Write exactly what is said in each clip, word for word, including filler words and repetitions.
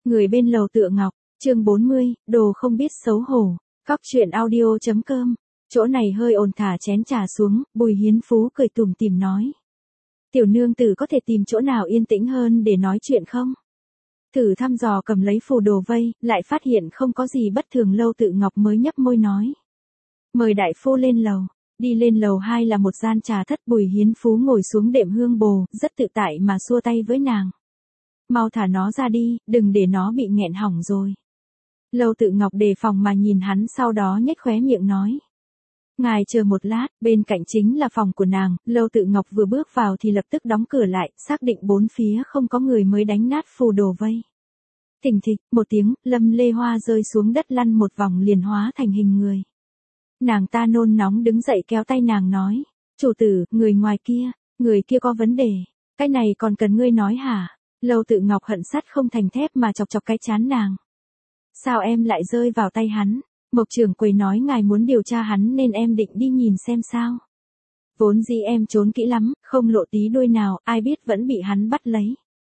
Người bên lầu tựa ngọc, chương bốn mươi, đồ không biết xấu hổ. Cóc truyện audio chấm com. Chỗ này hơi ồn thả chén trà xuống, Bùi Hiến Phú cười tủm tỉm nói. Tiểu nương tử có thể tìm chỗ nào yên tĩnh hơn để nói chuyện không? Thử thăm dò cầm lấy phù đồ vây, lại phát hiện không có gì bất thường, Lâu Tự Ngọc mới nhấp môi nói. Mời đại phu lên lầu. Đi lên lầu hai là một gian trà thất, Bùi Hiến Phú ngồi xuống đệm hương bồ, rất tự tại mà xua tay với nàng. Mau thả nó ra đi, đừng để nó bị nghẹn hỏng rồi. Lâu Tự Ngọc đề phòng mà nhìn hắn, sau đó nhếch khóe miệng nói. Ngài chờ một lát, bên cạnh chính là phòng của nàng. Lâu Tự Ngọc vừa bước vào thì lập tức đóng cửa lại, xác định bốn phía không có người mới đánh nát phù đồ vây. Thình thịch, một tiếng, Lâm Lê Hoa rơi xuống đất lăn một vòng liền hóa thành hình người. Nàng ta nôn nóng đứng dậy kéo tay nàng nói. Chủ tử, người ngoài kia, người kia có vấn đề. Cái này còn cần ngươi nói hả? Lâu Tự Ngọc hận sắt không thành thép mà chọc chọc cái chán nàng. Sao em lại rơi vào tay hắn? Mộc trưởng quầy nói ngài muốn điều tra hắn nên em định đi nhìn xem sao. Vốn dĩ em trốn kỹ lắm, không lộ tí đuôi nào, ai biết vẫn bị hắn bắt lấy.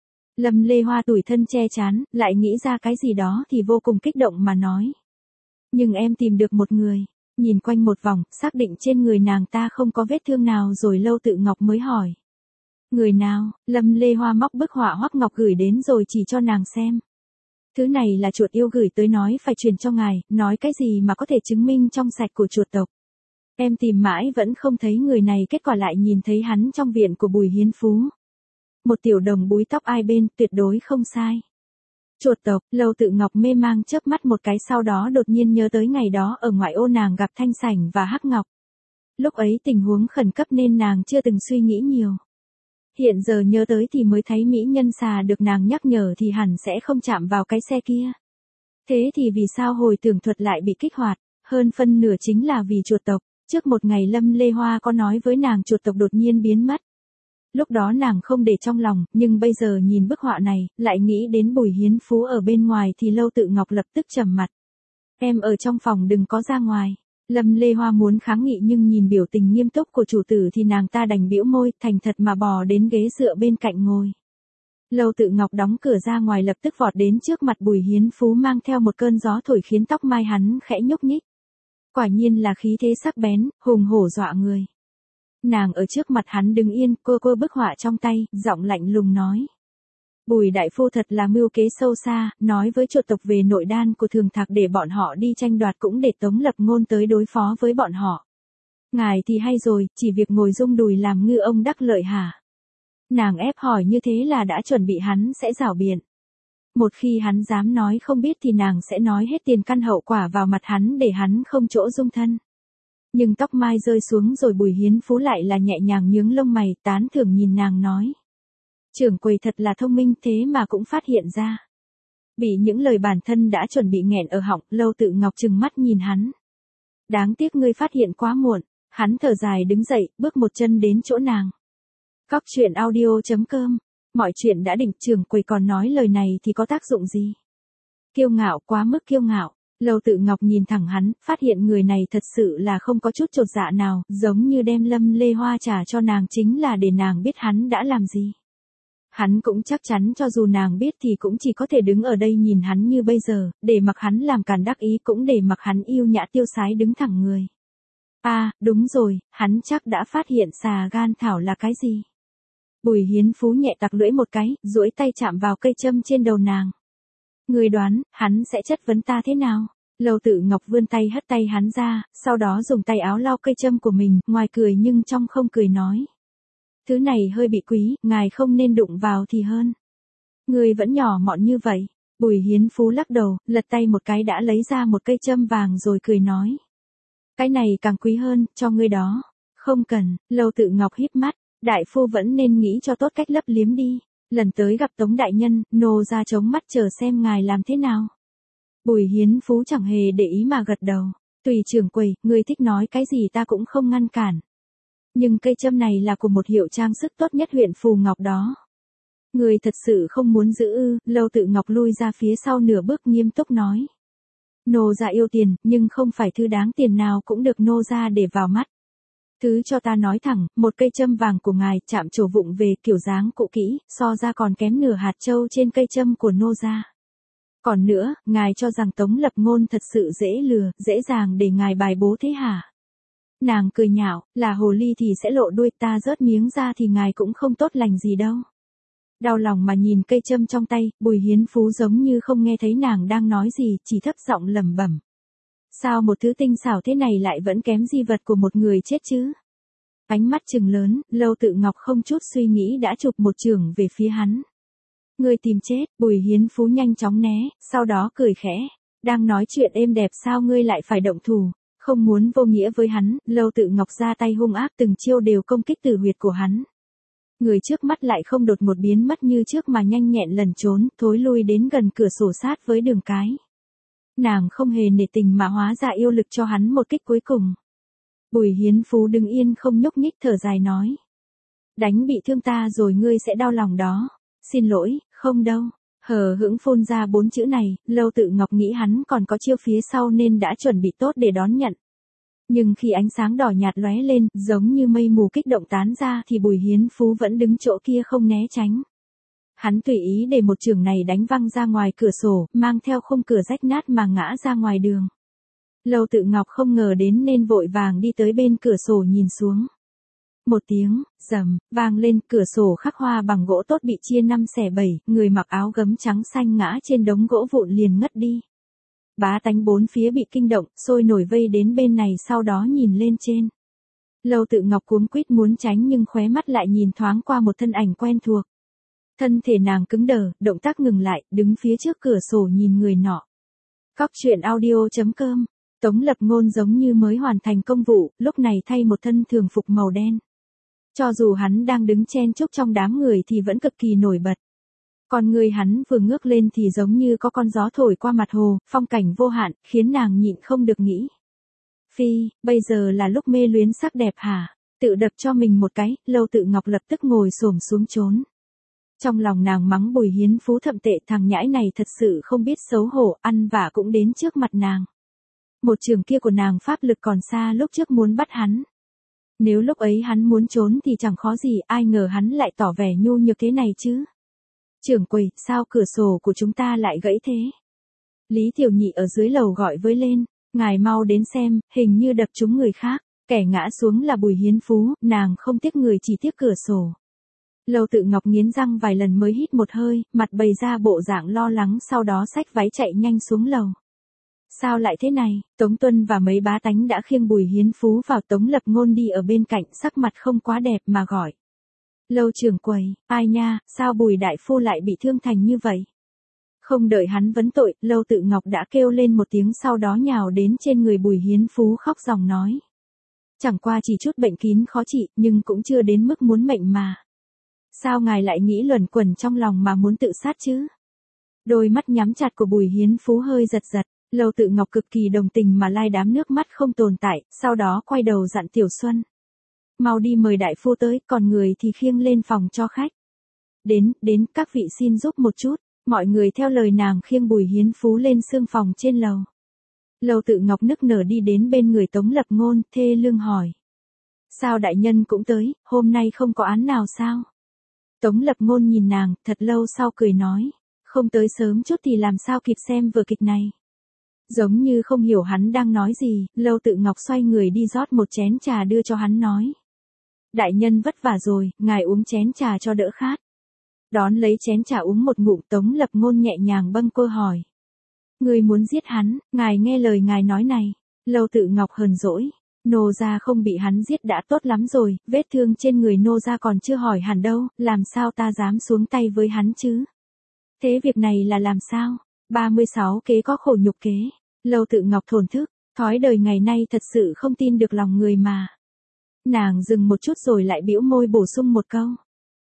Lâm Lê Hoa tủi thân che chán, lại nghĩ ra cái gì đó thì vô cùng kích động mà nói. Nhưng em tìm được một người. Nhìn quanh một vòng, xác định trên người nàng ta không có vết thương nào rồi Lâu Tự Ngọc mới hỏi. Người nào? Lâm Lê Hoa móc bức họa Hoắc Ngọc gửi đến rồi chỉ cho nàng xem. Thứ này là chuột yêu gửi tới nói phải truyền cho ngài, nói cái gì mà có thể chứng minh trong sạch của chuột tộc. Em tìm mãi vẫn không thấy người này, kết quả lại nhìn thấy hắn trong viện của Bùi Hiến Phú. Một tiểu đồng búi tóc ai bên, tuyệt đối không sai. Chuột tộc, Lâu Tự Ngọc mê mang chớp mắt một cái, sau đó đột nhiên nhớ tới ngày đó ở ngoại ô nàng gặp Thanh Sảnh và Hắc Ngọc. Lúc ấy tình huống khẩn cấp nên nàng chưa từng suy nghĩ nhiều. Hiện giờ nhớ tới thì mới thấy mỹ nhân xà được nàng nhắc nhở thì hẳn sẽ không chạm vào cái xe kia. Thế thì vì sao hồi tưởng thuật lại bị kích hoạt, hơn phân nửa chính là vì chuột tộc. Trước một ngày Lâm Lê Hoa có nói với nàng chuột tộc đột nhiên biến mất. Lúc đó nàng không để trong lòng, nhưng bây giờ nhìn bức họa này, lại nghĩ đến Bùi Hiến Phú ở bên ngoài thì Lâu Tự Ngọc lập tức trầm mặt. Em ở trong phòng đừng có ra ngoài. Lâm Lê Hoa muốn kháng nghị nhưng nhìn biểu tình nghiêm túc của chủ tử thì nàng ta đành bĩu môi, thành thật mà bò đến ghế dựa bên cạnh ngồi. Lâu Tự Ngọc đóng cửa ra ngoài, lập tức vọt đến trước mặt Bùi Hiến Phú, mang theo một cơn gió thổi khiến tóc mai hắn khẽ nhúc nhích. Quả nhiên là khí thế sắc bén, hùng hổ dọa người. Nàng ở trước mặt hắn đứng yên, cô cô bức họa trong tay, giọng lạnh lùng nói. Bùi đại phu thật là mưu kế sâu xa, nói với chuột tộc về nội đan của Thường Thạc để bọn họ đi tranh đoạt, cũng để Tống Lập Ngôn tới đối phó với bọn họ. Ngài thì hay rồi, chỉ việc ngồi rung đùi làm ngư ông đắc lợi hả? Nàng ép hỏi như thế là đã chuẩn bị hắn sẽ giảo biện. Một khi hắn dám nói không biết thì nàng sẽ nói hết tiền căn hậu quả vào mặt hắn để hắn không chỗ dung thân. Nhưng tóc mai rơi xuống rồi Bùi Hiến Phú lại là nhẹ nhàng nhướng lông mày, tán thưởng nhìn nàng nói. Trưởng quầy thật là thông minh, thế mà cũng phát hiện ra. Bị những lời bản thân đã chuẩn bị nghẹn ở họng, Lâu Tự Ngọc trừng mắt nhìn hắn. Đáng tiếc ngươi phát hiện quá muộn. Hắn thở dài đứng dậy, bước một chân đến chỗ nàng. Cóc truyện audio chấm com. Mọi chuyện đã định, trưởng quầy còn nói lời này thì có tác dụng gì? Kiêu ngạo, quá mức kiêu ngạo. Lâu Tự Ngọc nhìn thẳng hắn, phát hiện người này thật sự là không có chút chột dạ nào, giống như đem Lâm Lê Hoa trả cho nàng chính là để nàng biết hắn đã làm gì. Hắn cũng chắc chắn cho dù nàng biết thì cũng chỉ có thể đứng ở đây nhìn hắn như bây giờ, để mặc hắn làm càn đắc ý, cũng để mặc hắn yêu nhã tiêu sái đứng thẳng người. À, đúng rồi, hắn chắc đã phát hiện xà gan thảo là cái gì. Bùi Hiến Phú nhẹ tặc lưỡi một cái, duỗi tay chạm vào cây châm trên đầu nàng. Người đoán, hắn sẽ chất vấn ta thế nào? Lâu Tự Ngọc vươn tay hất tay hắn ra, sau đó dùng tay áo lau cây châm của mình, ngoài cười nhưng trong không cười nói. Thứ này hơi bị quý, ngài không nên đụng vào thì hơn. Người vẫn nhỏ mọn như vậy. Bùi Hiến Phú lắc đầu, lật tay một cái đã lấy ra một cây châm vàng rồi cười nói. Cái này càng quý hơn, cho ngươi đó. Không cần. Lâu Tự Ngọc híp mắt, đại phu vẫn nên nghĩ cho tốt cách lấp liếm đi. Lần tới gặp Tống đại nhân, nô ra chống mắt chờ xem ngài làm thế nào. Bùi Hiến Phú chẳng hề để ý mà gật đầu. Tùy trưởng quầy, người thích nói cái gì ta cũng không ngăn cản. Nhưng cây châm này là của một hiệu trang sức tốt nhất huyện Phù Ngọc đó. Người thật sự không muốn giữ ư? Lâu Tự Ngọc lui ra phía sau nửa bước nghiêm túc nói. Nô gia yêu tiền, nhưng không phải thứ đáng tiền nào cũng được nô gia để vào mắt. Thứ cho ta nói thẳng, một cây châm vàng của ngài chạm trổ vụng về kiểu dáng cũ kỹ, so ra còn kém nửa hạt châu trên cây châm của nô gia. Còn nữa, ngài cho rằng Tống Lập Ngôn thật sự dễ lừa, dễ dàng để ngài bài bố thế hả? Nàng cười nhạo, là hồ ly thì sẽ lộ đuôi, ta rớt miếng ra thì ngài cũng không tốt lành gì đâu. Đau lòng mà nhìn cây châm trong tay, Bùi Hiến Phú giống như không nghe thấy nàng đang nói gì, chỉ thấp giọng lẩm bẩm. Sao một thứ tinh xảo thế này lại vẫn kém di vật của một người chết chứ? Ánh mắt trừng lớn, Lâu Tự Ngọc không chút suy nghĩ đã chụp một chưởng về phía hắn. Ngươi tìm chết, Bùi Hiến Phú nhanh chóng né, sau đó cười khẽ. Đang nói chuyện êm đẹp sao ngươi lại phải động thủ? Không muốn vô nghĩa với hắn, Lâu Tự Ngọc ra tay hung ác từng chiêu đều công kích tử huyệt của hắn. Người trước mắt lại không đột một biến mất như trước mà nhanh nhẹn lẩn trốn, thối lui đến gần cửa sổ sát với Đường Cái. Nàng không hề nể tình mà hóa ra yêu lực cho hắn một kích cuối cùng. Bùi Hiến Phú đứng yên không nhúc nhích thở dài nói. Đánh bị thương ta rồi ngươi sẽ đau lòng đó. Xin lỗi, không đâu. Hờ hững phun ra bốn chữ này, Lâu Tự Ngọc nghĩ hắn còn có chiêu phía sau nên đã chuẩn bị tốt để đón nhận. Nhưng khi ánh sáng đỏ nhạt lóe lên, giống như mây mù kích động tán ra thì Bùi Hiến Phú vẫn đứng chỗ kia không né tránh. Hắn tùy ý để một chưởng này đánh văng ra ngoài cửa sổ, mang theo khung cửa rách nát mà ngã ra ngoài đường. Lâu Tự Ngọc không ngờ đến nên vội vàng đi tới bên cửa sổ nhìn xuống. Một tiếng, rầm, vang lên, cửa sổ khắc hoa bằng gỗ tốt bị chia năm xẻ bảy, người mặc áo gấm trắng xanh ngã trên đống gỗ vụn liền ngất đi. Bá tánh bốn phía bị kinh động, sôi nổi vây đến bên này sau đó nhìn lên trên. Lâu Tự Ngọc cuống quýt muốn tránh nhưng khóe mắt lại nhìn thoáng qua một thân ảnh quen thuộc. Thân thể nàng cứng đờ, động tác ngừng lại, đứng phía trước cửa sổ nhìn người nọ. Cóc truyện audio chấm com. Tống Lập Ngôn giống như mới hoàn thành công vụ, lúc này thay một thân thường phục màu đen. Cho dù hắn đang đứng chen chúc trong đám người thì vẫn cực kỳ nổi bật. Còn người hắn vừa ngước lên thì giống như có con gió thổi qua mặt hồ, phong cảnh vô hạn, khiến nàng nhịn không được nghĩ. Phi, bây giờ là lúc mê luyến sắc đẹp hả? Tự đập cho mình một cái, Lâu Tự Ngọc lập tức ngồi xổm xuống trốn. Trong lòng nàng mắng Bùi Hiến Phú thậm tệ, thằng nhãi này thật sự không biết xấu hổ, ăn vạ cũng đến trước mặt nàng. Một trường kia của nàng pháp lực còn xa lúc trước muốn bắt hắn. Nếu lúc ấy hắn muốn trốn thì chẳng khó gì, ai ngờ hắn lại tỏ vẻ nhu nhược thế này chứ. Trưởng quầy, sao cửa sổ của chúng ta lại gãy thế? Lý Tiểu Nhị ở dưới lầu gọi với lên, ngài mau đến xem, hình như đập trúng người khác, kẻ ngã xuống là Bùi Hiến Phú, nàng không tiếc người chỉ tiếc cửa sổ. Lâu Tự Ngọc nghiến răng vài lần mới hít một hơi, mặt bày ra bộ dạng lo lắng sau đó xách váy chạy nhanh xuống lầu. Sao lại thế này? Tống Tuân và mấy bá tánh đã khiêng Bùi Hiến Phú vào, Tống Lập Ngôn đi ở bên cạnh, sắc mặt không quá đẹp mà gọi. Lâu trưởng quầy, ai nha, sao Bùi đại phu lại bị thương thành như vậy? Không đợi hắn vấn tội, Lâu Tự Ngọc đã kêu lên một tiếng sau đó nhào đến trên người Bùi Hiến Phú khóc ròng nói. Chẳng qua chỉ chút bệnh kín khó trị, nhưng cũng chưa đến mức muốn mệnh mà. Sao ngài lại nghĩ luẩn quẩn trong lòng mà muốn tự sát chứ? Đôi mắt nhắm chặt của Bùi Hiến Phú hơi giật giật. Lâu Tự Ngọc cực kỳ đồng tình mà lai đám nước mắt không tồn tại, sau đó quay đầu dặn Tiểu Xuân. Mau đi mời đại phu tới, còn người thì khiêng lên phòng cho khách. Đến, đến, các vị xin giúp một chút, mọi người theo lời nàng khiêng Bùi Hiến Phú lên xương phòng trên lầu. Lâu Tự Ngọc nức nở đi đến bên người Tống Lập Ngôn, thê lương hỏi. Sao đại nhân cũng tới, hôm nay không có án nào sao? Tống Lập Ngôn nhìn nàng, thật lâu sau cười nói. Không tới sớm chút thì làm sao kịp xem vở kịch này. Giống như không hiểu hắn đang nói gì, Lâu Tự Ngọc xoay người đi rót một chén trà đưa cho hắn nói. Đại nhân vất vả rồi, ngài uống chén trà cho đỡ khát. Đón lấy chén trà uống một ngụm, Tống Lập Ngôn nhẹ nhàng bâng quơ hỏi. Người muốn giết hắn, ngài nghe lời ngài nói này. Lâu Tự Ngọc hờn dỗi. Nô gia không bị hắn giết đã tốt lắm rồi, vết thương trên người nô gia còn chưa hỏi hẳn đâu, làm sao ta dám xuống tay với hắn chứ? Thế việc này là làm sao? ba mươi sáu kế có khổ nhục kế. Lâu Tự Ngọc thổn thức, thói đời ngày nay thật sự không tin được lòng người mà. Nàng dừng một chút rồi lại bĩu môi bổ sung một câu.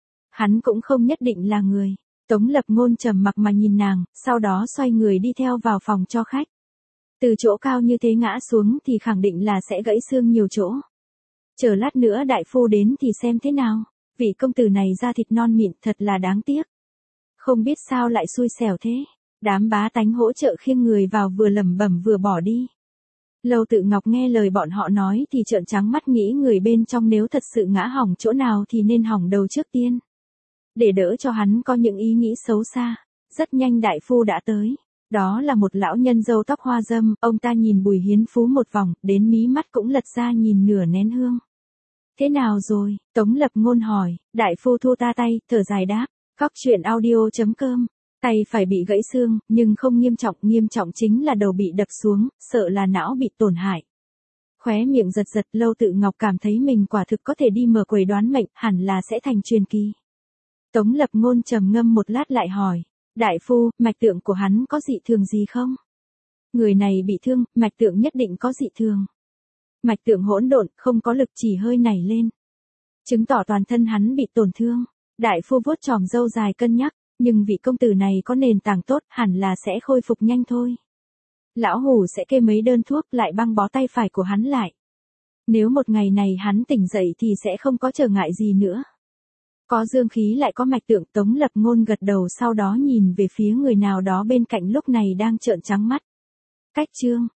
Hắn cũng không nhất định là người. Tống Lập Ngôn trầm mặc mà nhìn nàng, sau đó xoay người đi theo vào phòng cho khách. Từ chỗ cao như thế ngã xuống thì khẳng định là sẽ gãy xương nhiều chỗ. Chờ lát nữa đại phu đến thì xem thế nào. Vị công tử này da thịt non mịn thật là đáng tiếc. Không biết sao lại xui xẻo thế. Đám bá tánh hỗ trợ khiêng người vào vừa lẩm bẩm vừa bỏ đi. Lâu Tự Ngọc nghe lời bọn họ nói thì trợn trắng mắt nghĩ người bên trong nếu thật sự ngã hỏng chỗ nào thì nên hỏng đầu trước tiên. Để đỡ cho hắn có những ý nghĩ xấu xa. Rất nhanh đại phu đã tới. Đó là một lão nhân râu tóc hoa râm, ông ta nhìn Bùi Hiến Phú một vòng, đến mí mắt cũng lật ra nhìn nửa nén hương. Thế nào rồi? Tống Lập Ngôn hỏi, đại phu thu ta tay, thở dài đáp, Cóc truyện audio.com. Tay phải bị gãy xương, nhưng không nghiêm trọng, nghiêm trọng chính là đầu bị đập xuống, sợ là não bị tổn hại. Khóe miệng giật giật, Lâu Tự Ngọc cảm thấy mình quả thực có thể đi mở quầy đoán mệnh, hẳn là sẽ thành truyền kỳ. Tống Lập Ngôn trầm ngâm một lát lại hỏi, đại phu, mạch tượng của hắn có dị thường gì không? Người này bị thương, mạch tượng nhất định có dị thường. Mạch tượng hỗn độn, không có lực, chỉ hơi nảy lên. Chứng tỏ toàn thân hắn bị tổn thương. Đại phu vuốt chòm râu dài cân nhắc, nhưng vị công tử này có nền tảng tốt, hẳn là sẽ khôi phục nhanh thôi. Lão Hủ sẽ kê mấy đơn thuốc lại băng bó tay phải của hắn lại. Nếu một ngày này hắn tỉnh dậy thì sẽ không có trở ngại gì nữa. Có dương khí lại có mạch tượng, Tống Lập Ngôn gật đầu, sau đó nhìn về phía người nào đó bên cạnh lúc này đang trợn trắng mắt. Cách chương